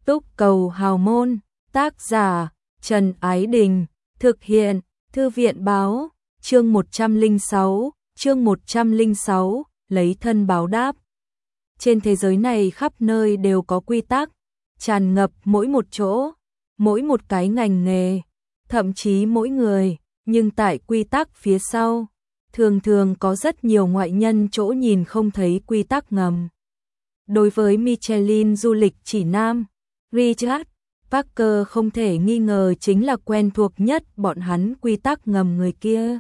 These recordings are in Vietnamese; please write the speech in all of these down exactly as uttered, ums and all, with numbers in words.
Túc Cầu Hào Môn, tác giả Trần Ái Đình, thực hiện Thư viện Báo, chương một trăm lẻ sáu, chương một trăm lẻ sáu, lấy thân báo đáp. Trên thế giới này khắp nơi đều có quy tắc, tràn ngập mỗi một chỗ, mỗi một cái ngành nghề, thậm chí mỗi người, nhưng tại quy tắc phía sau, thường thường có rất nhiều ngoại nhân chỗ nhìn không thấy quy tắc ngầm. Đối với Michelin du lịch chỉ nam, Richard Parker không thể nghi ngờ chính là quen thuộc nhất bọn hắn quy tắc ngầm người kia.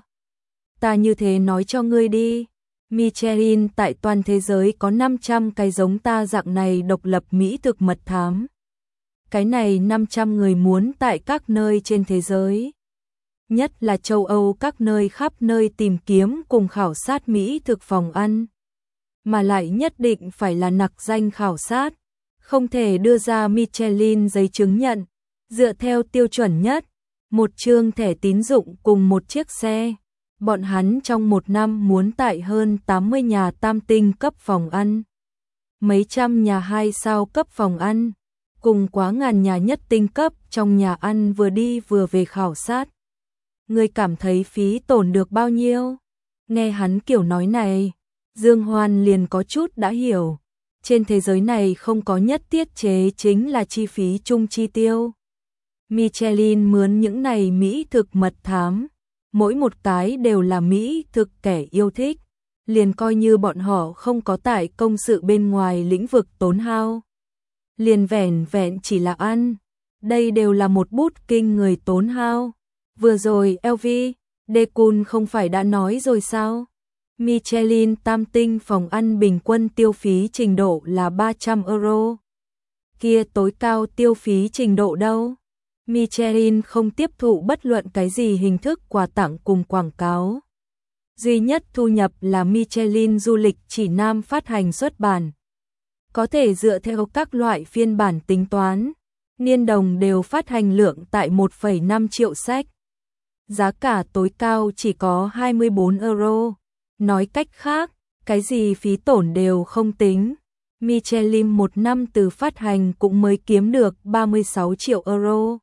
Ta như thế nói cho ngươi đi, Michelin tại toàn thế giới có năm trăm cái giống ta dạng này độc lập mỹ thực mật thám. Cái này năm trăm người muốn tại các nơi trên thế giới, nhất là châu Âu các nơi khắp nơi tìm kiếm cùng khảo sát mỹ thực phòng ăn. Mà lại nhất định phải là nặc danh khảo sát, không thể đưa ra Michelin giấy chứng nhận, dựa theo tiêu chuẩn nhất, một chương thẻ tín dụng cùng một chiếc xe. Bọn hắn trong một năm muốn tại hơn tám mươi nhà tam tinh cấp phòng ăn, mấy trăm nhà hai sao cấp phòng ăn, cùng quá ngàn nhà nhất tinh cấp trong nhà ăn vừa đi vừa về khảo sát. Người cảm thấy phí tổn được bao nhiêu? Nghe hắn kiểu nói này, Dương Hoan liền có chút đã hiểu. Trên thế giới này không có nhất tiết chế chính là chi phí chung chi tiêu. Michelin mướn những này mỹ thực mật thám, mỗi một cái đều là mỹ thực kẻ yêu thích, liền coi như bọn họ không có tại công sự bên ngoài lĩnh vực tốn hao. Liền vẻn vẹn chỉ là ăn, đây đều là một bút kinh người tốn hao. Vừa rồi lờ vê, Decun không phải đã nói rồi sao? Michelin tam tinh phòng ăn bình quân tiêu phí trình độ là ba trăm euro. Kia tối cao tiêu phí trình độ đâu? Michelin không tiếp thụ bất luận cái gì hình thức quà tặng cùng quảng cáo. Duy nhất thu nhập là Michelin du lịch chỉ nam phát hành xuất bản. Có thể dựa theo các loại phiên bản tính toán, niên đồng đều phát hành lượng tại một phẩy năm triệu sách. Giá cả tối cao chỉ có hai mươi bốn euro. Nói cách khác, cái gì phí tổn đều không tính. Michelin một năm từ phát hành cũng mới kiếm được ba mươi sáu triệu euro.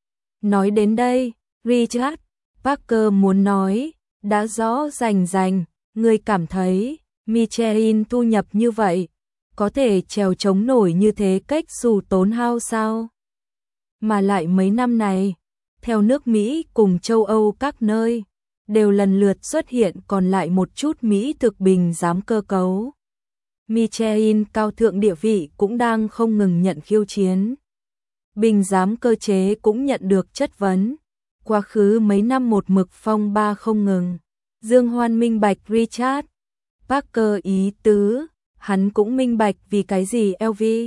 Nói đến đây, Richard Parker muốn nói, đã rõ rành rành, người cảm thấy Michelin thu nhập như vậy, có thể trèo chống nổi như thế cách dù tốn hao sao? Mà lại mấy năm này, theo nước Mỹ cùng châu Âu các nơi, đều lần lượt xuất hiện còn lại một chút mỹ thực bình giám cơ cấu. Michelin cao thượng địa vị cũng đang không ngừng nhận khiêu chiến. Bình giám cơ chế cũng nhận được chất vấn. Quá khứ mấy năm một mực phong ba không ngừng. Dương Hoan minh bạch Richard Parker ý tứ, hắn cũng minh bạch vì cái gì lờ vê.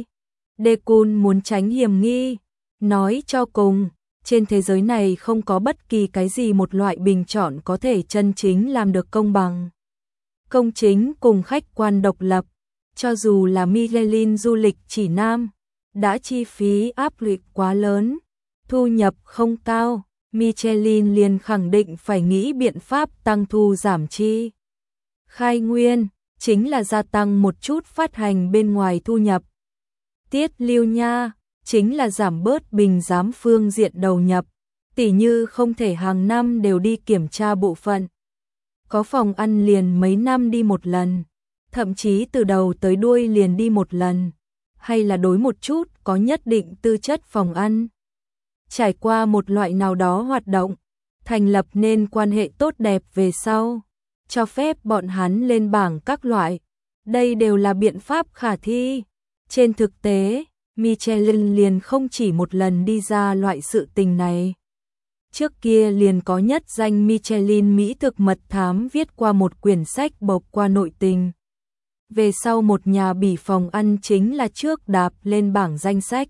Decun muốn tránh hiểm nghi, nói cho cùng, trên thế giới này không có bất kỳ cái gì một loại bình chọn có thể chân chính làm được công bằng, công chính cùng khách quan độc lập. Cho dù là Michelin du lịch chỉ nam, đã chi phí áp lực quá lớn, thu nhập không cao, Michelin liền khẳng định phải nghĩ biện pháp tăng thu giảm chi. Khai nguyên, chính là gia tăng một chút phát hành bên ngoài thu nhập. Tiết lưu nha, chính là giảm bớt bình giám phương diện đầu nhập, tỉ như không thể hàng năm đều đi kiểm tra bộ phận. Có phòng ăn liền mấy năm đi một lần, thậm chí từ đầu tới đuôi liền đi một lần, hay là đối một chút có nhất định tư chất phòng ăn. Trải qua một loại nào đó hoạt động, thành lập nên quan hệ tốt đẹp về sau, cho phép bọn hắn lên bảng các loại. Đây đều là biện pháp khả thi. Trên thực tế, Michelin liền không chỉ một lần đi ra loại sự tình này. Trước kia liền có nhất danh Michelin mỹ thực mật thám viết qua một quyển sách bộc qua nội tình. Về sau một nhà bỉ phòng ăn chính là trước đạp lên bảng danh sách.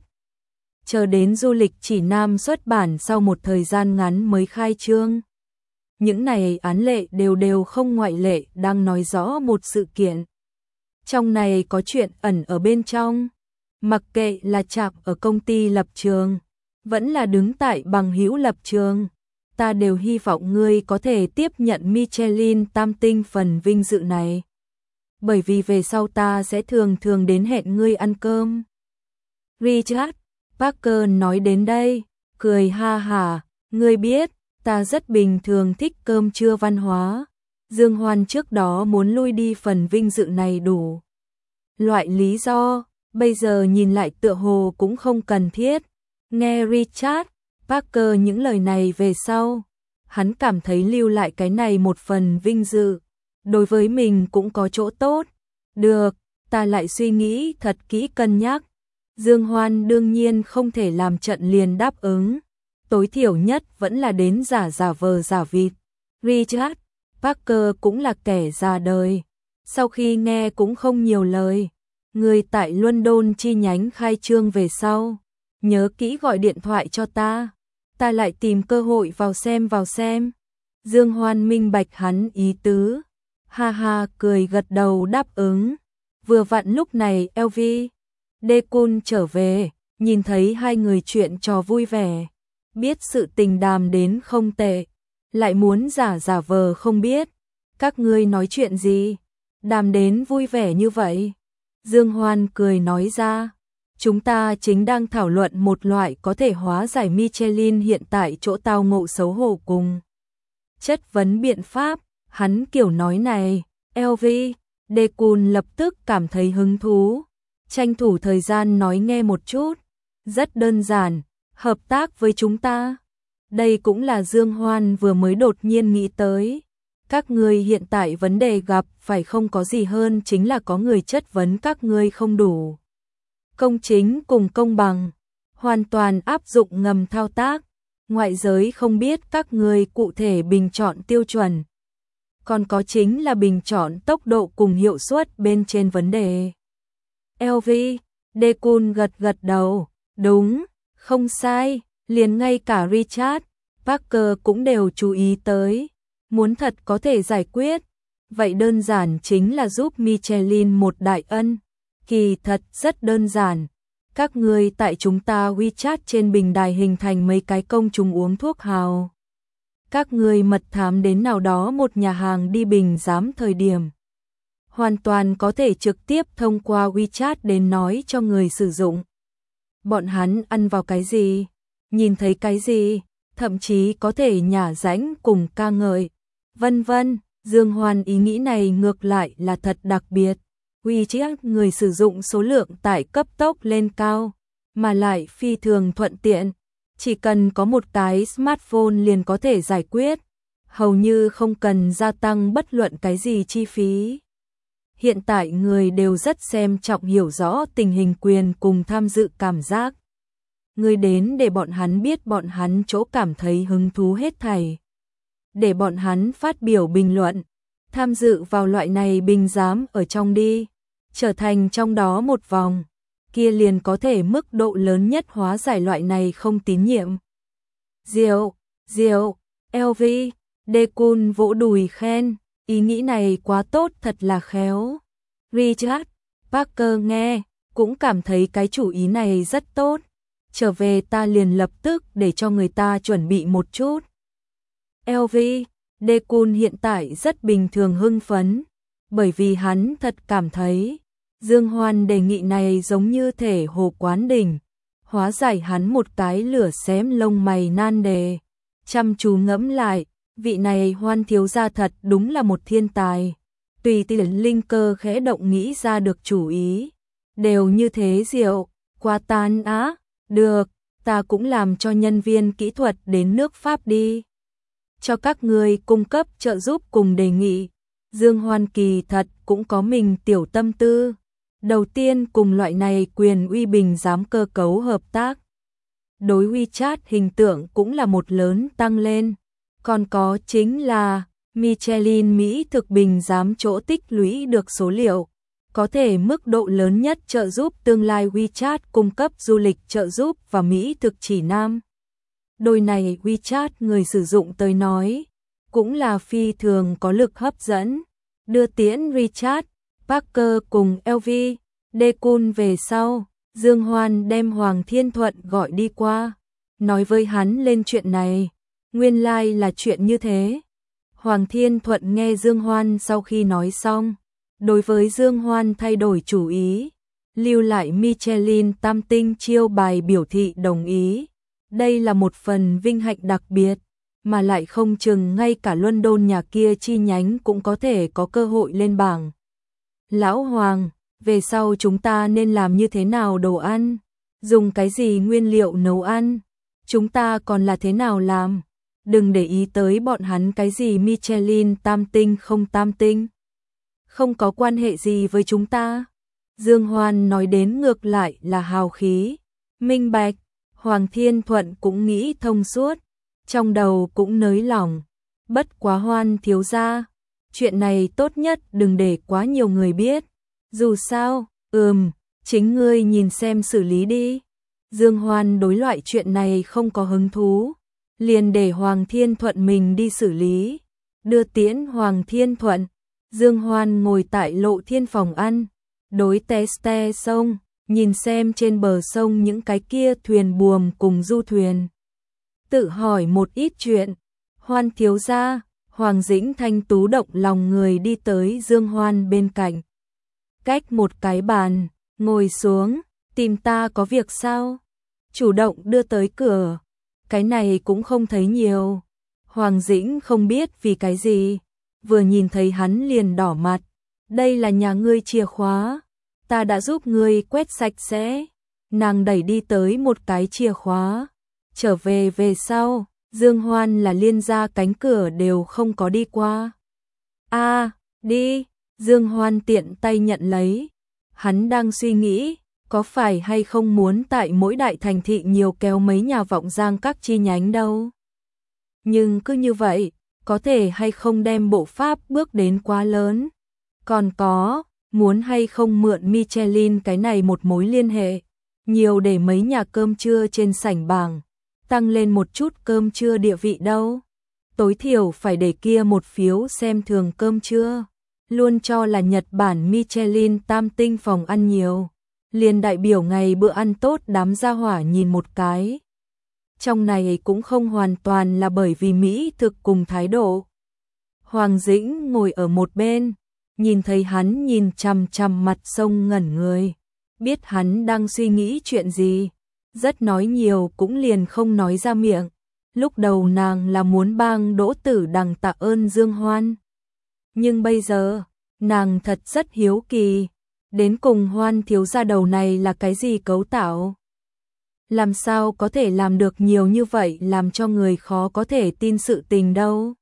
Chờ đến du lịch chỉ nam xuất bản sau một thời gian ngắn mới khai trương. Những này án lệ đều đều không ngoại lệ đang nói rõ một sự kiện. Trong này có chuyện ẩn ở bên trong. Mặc kệ là chạm ở công ty lập trường, vẫn là đứng tại bằng hữu lập trường, ta đều hy vọng ngươi có thể tiếp nhận Michelin tam tinh phần vinh dự này. Bởi vì về sau ta sẽ thường thường đến hẹn ngươi ăn cơm. Richard Parker nói đến đây, cười ha hả, ngươi biết, ta rất bình thường thích cơm trưa văn hóa. Dương Hoan trước đó muốn lui đi phần vinh dự này đủ loại lý do, bây giờ nhìn lại tựa hồ cũng không cần thiết. Nghe Richard Parker những lời này về sau, hắn cảm thấy lưu lại cái này một phần vinh dự, đối với mình cũng có chỗ tốt. Được, ta lại suy nghĩ thật kỹ cân nhắc. Dương Hoan đương nhiên không thể làm trận liền đáp ứng, tối thiểu nhất vẫn là đến giả giả vờ giả vịt. Richard Parker cũng là kẻ già đời, sau khi nghe cũng không nhiều lời. Người tại London chi nhánh khai trương về sau, nhớ kỹ gọi điện thoại cho ta, ta lại tìm cơ hội vào xem vào xem. Dương Hoan minh bạch hắn ý tứ, ha ha cười gật đầu đáp ứng. Vừa vặn lúc này lờ vê Dekun trở về, nhìn thấy hai người chuyện trò vui vẻ, biết sự tình đàm đến không tệ, lại muốn giả giả vờ không biết. Các ngươi nói chuyện gì? Đàm đến vui vẻ như vậy? Dương Hoan cười nói ra, chúng ta chính đang thảo luận một loại có thể hóa giải Michelin hiện tại chỗ tao ngộ xấu hổ cùng chất vấn biện pháp. Hắn kiểu nói này, lờ vê Dekun lập tức cảm thấy hứng thú, tranh thủ thời gian nói nghe một chút. Rất đơn giản, hợp tác với chúng ta. Đây cũng là Dương Hoan vừa mới đột nhiên nghĩ tới. Các ngươi hiện tại vấn đề gặp phải không có gì hơn chính là có người chất vấn các ngươi không đủ công chính cùng công bằng, hoàn toàn áp dụng ngầm thao tác. Ngoại giới không biết các ngươi cụ thể bình chọn tiêu chuẩn, còn có chính là bình chọn tốc độ cùng hiệu suất bên trên vấn đề. lờ vê Dekun gật gật đầu, đúng, không sai, liền ngay cả Richard Parker cũng đều chú ý tới. Muốn thật có thể giải quyết, vậy đơn giản chính là giúp Michelin một đại ân. Kỳ thật rất đơn giản, các ngươi tại chúng ta WeChat trên bình đài hình thành mấy cái công chúng uống thuốc hào. Các ngươi mật thám đến nào đó một nhà hàng đi bình giám thời điểm, hoàn toàn có thể trực tiếp thông qua WeChat đến nói cho người sử dụng bọn hắn ăn vào cái gì, nhìn thấy cái gì, thậm chí có thể nhả rãnh cùng ca ngợi, vân vân. Dương Hoan ý nghĩ này ngược lại là thật đặc biệt. WeChat người sử dụng số lượng tải cấp tốc lên cao, mà lại phi thường thuận tiện, chỉ cần có một cái smartphone liền có thể giải quyết, hầu như không cần gia tăng bất luận cái gì chi phí. Hiện tại người đều rất xem trọng hiểu rõ tình hình quyền cùng tham dự cảm giác. Người đến để bọn hắn biết bọn hắn chỗ cảm thấy hứng thú hết thảy, để bọn hắn phát biểu bình luận, tham dự vào loại này bình giám ở trong đi, trở thành trong đó một vòng, kia liền có thể mức độ lớn nhất hóa giải loại này không tín nhiệm. Diệu, diệu, lờ vê Dekun vỗ đùi khen, ý nghĩ này quá tốt, thật là khéo. Richard Parker nghe, cũng cảm thấy cái chủ ý này rất tốt. Trở về ta liền lập tức để cho người ta chuẩn bị một chút. lờ vê Dekun hiện tại rất bình thường hưng phấn, bởi vì hắn thật cảm thấy Dương Hoan đề nghị này giống như thể hồ quán đỉnh, hóa giải hắn một cái lửa xém lông mày nan đề. Chăm chú ngẫm lại, vị này Hoan thiếu gia thật đúng là một thiên tài. Tùy tiện linh cơ khẽ động nghĩ ra được chủ ý, đều như thế diệu, quá tan á. Được, ta cũng làm cho nhân viên kỹ thuật đến nước Pháp đi, cho các người cung cấp trợ giúp cùng đề nghị. Dương Hoan kỳ thật cũng có mình tiểu tâm tư. Đầu tiên cùng loại này quyền uy bình giám cơ cấu hợp tác, đối WeChat hình tượng cũng là một lớn tăng lên. Còn có chính là Michelin Mỹ thực bình giám chỗ tích lũy được số liệu, có thể mức độ lớn nhất trợ giúp tương lai WeChat cung cấp du lịch trợ giúp và Mỹ thực chỉ nam. Đôi này WeChat người sử dụng tới nói, cũng là phi thường có lực hấp dẫn. Đưa tiễn Richard Parker cùng lờ vê Dekun về sau, Dương Hoan đem Hoàng Thiên Thuận gọi đi qua, nói với hắn lên chuyện này. Nguyên lai like là chuyện như thế. Hoàng Thiên Thuận nghe Dương Hoan sau khi nói xong, đối với Dương Hoan thay đổi chủ ý, lưu lại Michelin tam tinh chiêu bài biểu thị đồng ý. Đây là một phần vinh hạnh đặc biệt, mà lại không chừng ngay cả London nhà kia chi nhánh cũng có thể có cơ hội lên bảng. Lão Hoàng, về sau chúng ta nên làm như thế nào đồ ăn? Dùng cái gì nguyên liệu nấu ăn? Chúng ta còn là thế nào làm? Đừng để ý tới bọn hắn cái gì Michelin tam tinh không tam tinh. Không có quan hệ gì với chúng ta. Dương Hoan nói đến ngược lại là hào khí, minh bạch. Hoàng Thiên Thuận cũng nghĩ thông suốt, trong đầu cũng nới lỏng. Bất quá Hoan thiếu gia, chuyện này tốt nhất đừng để quá nhiều người biết. Dù sao, ừm, chính ngươi nhìn xem xử lý đi. Dương Hoan đối loại chuyện này không có hứng thú, liền để Hoàng Thiên Thuận mình đi xử lý. Đưa tiễn Hoàng Thiên Thuận, Dương Hoan ngồi tại Lộ Thiên phòng ăn, đối té ste sông, nhìn xem trên bờ sông những cái kia thuyền buồm cùng du thuyền. Tự hỏi một ít chuyện. Hoan thiếu gia, Hoàng Dĩnh Thanh tú động lòng người đi tới Dương Hoan bên cạnh. Cách một cái bàn, ngồi xuống, tìm ta có việc sao? Chủ động đưa tới cửa. Cái này cũng không thấy nhiều. Hoàng Dĩnh không biết vì cái gì, vừa nhìn thấy hắn liền đỏ mặt. Đây là nhà ngươi chìa khóa, ta đã giúp ngươi quét sạch sẽ. Nàng đẩy đi tới một cái chìa khóa. Trở về về sau, Dương Hoan là liên gia cánh cửa đều không có đi qua. A, à, đi, Dương Hoan tiện tay nhận lấy. Hắn đang suy nghĩ, có phải hay không muốn tại mỗi đại thành thị nhiều kéo mấy nhà vọng giang các chi nhánh đâu. Nhưng cứ như vậy, có thể hay không đem bộ pháp bước đến quá lớn. Còn có, muốn hay không mượn Michelin cái này một mối liên hệ, nhiều để mấy nhà cơm trưa trên sảnh bảng, tăng lên một chút cơm trưa địa vị đâu. Tối thiểu phải để kia một phiếu xem thường cơm trưa, luôn cho là Nhật Bản Michelin tam tinh phòng ăn nhiều, liền đại biểu ngày bữa ăn tốt đám gia hỏa nhìn một cái. Trong này cũng không hoàn toàn là bởi vì mỹ thực cùng thái độ. Hoàng Dĩnh ngồi ở một bên, nhìn thấy hắn nhìn chằm chằm mặt sông ngẩn người, biết hắn đang suy nghĩ chuyện gì, rất nói nhiều cũng liền không nói ra miệng. Lúc đầu nàng là muốn bang Đỗ Tử Đằng tạ ơn Dương Hoan, nhưng bây giờ, nàng thật rất hiếu kỳ, đến cùng Hoan thiếu gia đầu này là cái gì cấu tạo? Làm sao có thể làm được nhiều như vậy làm cho người khó có thể tin sự tình đâu.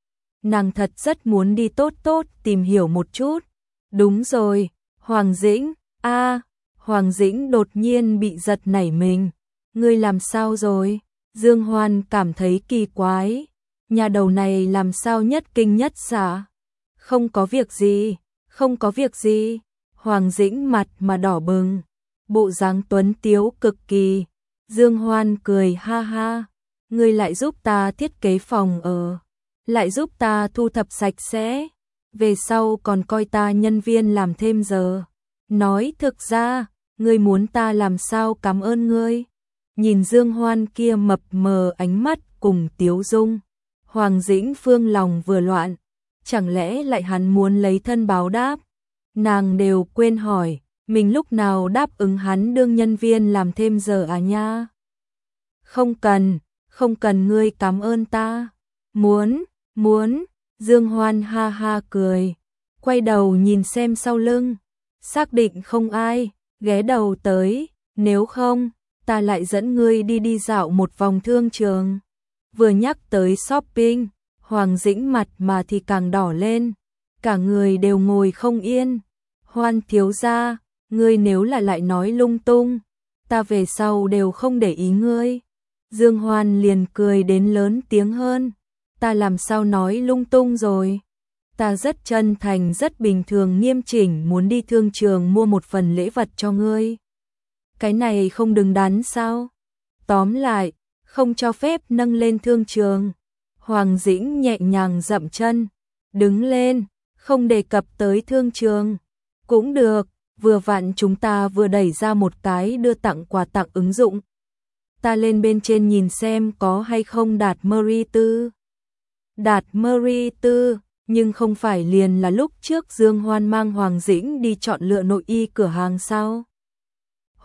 Nàng thật rất muốn đi tốt tốt tìm hiểu một chút. Đúng rồi, Hoàng Dĩnh, a à, Hoàng Dĩnh đột nhiên bị giật nảy mình. Ngươi làm sao rồi? Dương Hoan cảm thấy kỳ quái. Nhà đầu này làm sao nhất kinh nhất xạ? Không có việc gì, không có việc gì. Hoàng Dĩnh mặt mà đỏ bừng, bộ dáng tuấn tiếu cực kỳ. Dương Hoan cười ha ha, ngươi lại giúp ta thiết kế phòng ở, lại giúp ta thu thập sạch sẽ, về sau còn coi ta nhân viên làm thêm giờ. Nói thực ra, ngươi muốn ta làm sao cảm ơn ngươi? Nhìn Dương Hoan kia mập mờ ánh mắt cùng tiếu dung, Hoàng Dĩnh Phương lòng vừa loạn, chẳng lẽ lại hắn muốn lấy thân báo đáp? Nàng đều quên hỏi, mình lúc nào đáp ứng hắn đương nhân viên làm thêm giờ à nha? Không cần, không cần ngươi cảm ơn ta. Muốn, muốn, Dương Hoan ha ha cười, quay đầu nhìn xem sau lưng, xác định không ai, ghé đầu tới, nếu không, ta lại dẫn ngươi đi đi dạo một vòng thương trường. Vừa nhắc tới shopping, Hoàng Dĩnh mặt mà thì càng đỏ lên, cả người đều ngồi không yên. Hoan thiếu gia, ngươi nếu là lại nói lung tung, ta về sau đều không để ý ngươi. Dương Hoan liền cười đến lớn tiếng hơn, ta làm sao nói lung tung rồi? Ta rất chân thành rất bình thường nghiêm chỉnh muốn đi thương trường mua một phần lễ vật cho ngươi. Cái này không đứng đắn sao? Tóm lại, không cho phép nâng lên thương trường. Hoàng Dĩnh nhẹ nhàng dậm chân, đứng lên, không đề cập tới thương trường. Cũng được, vừa vặn chúng ta vừa đẩy ra một cái đưa tặng quà tặng ứng dụng. Ta lên bên trên nhìn xem có hay không đạt Murray tư. Đạt Murray tư, nhưng không phải liền là lúc trước Dương Hoan mang Hoàng Dĩnh đi chọn lựa nội y cửa hàng sao?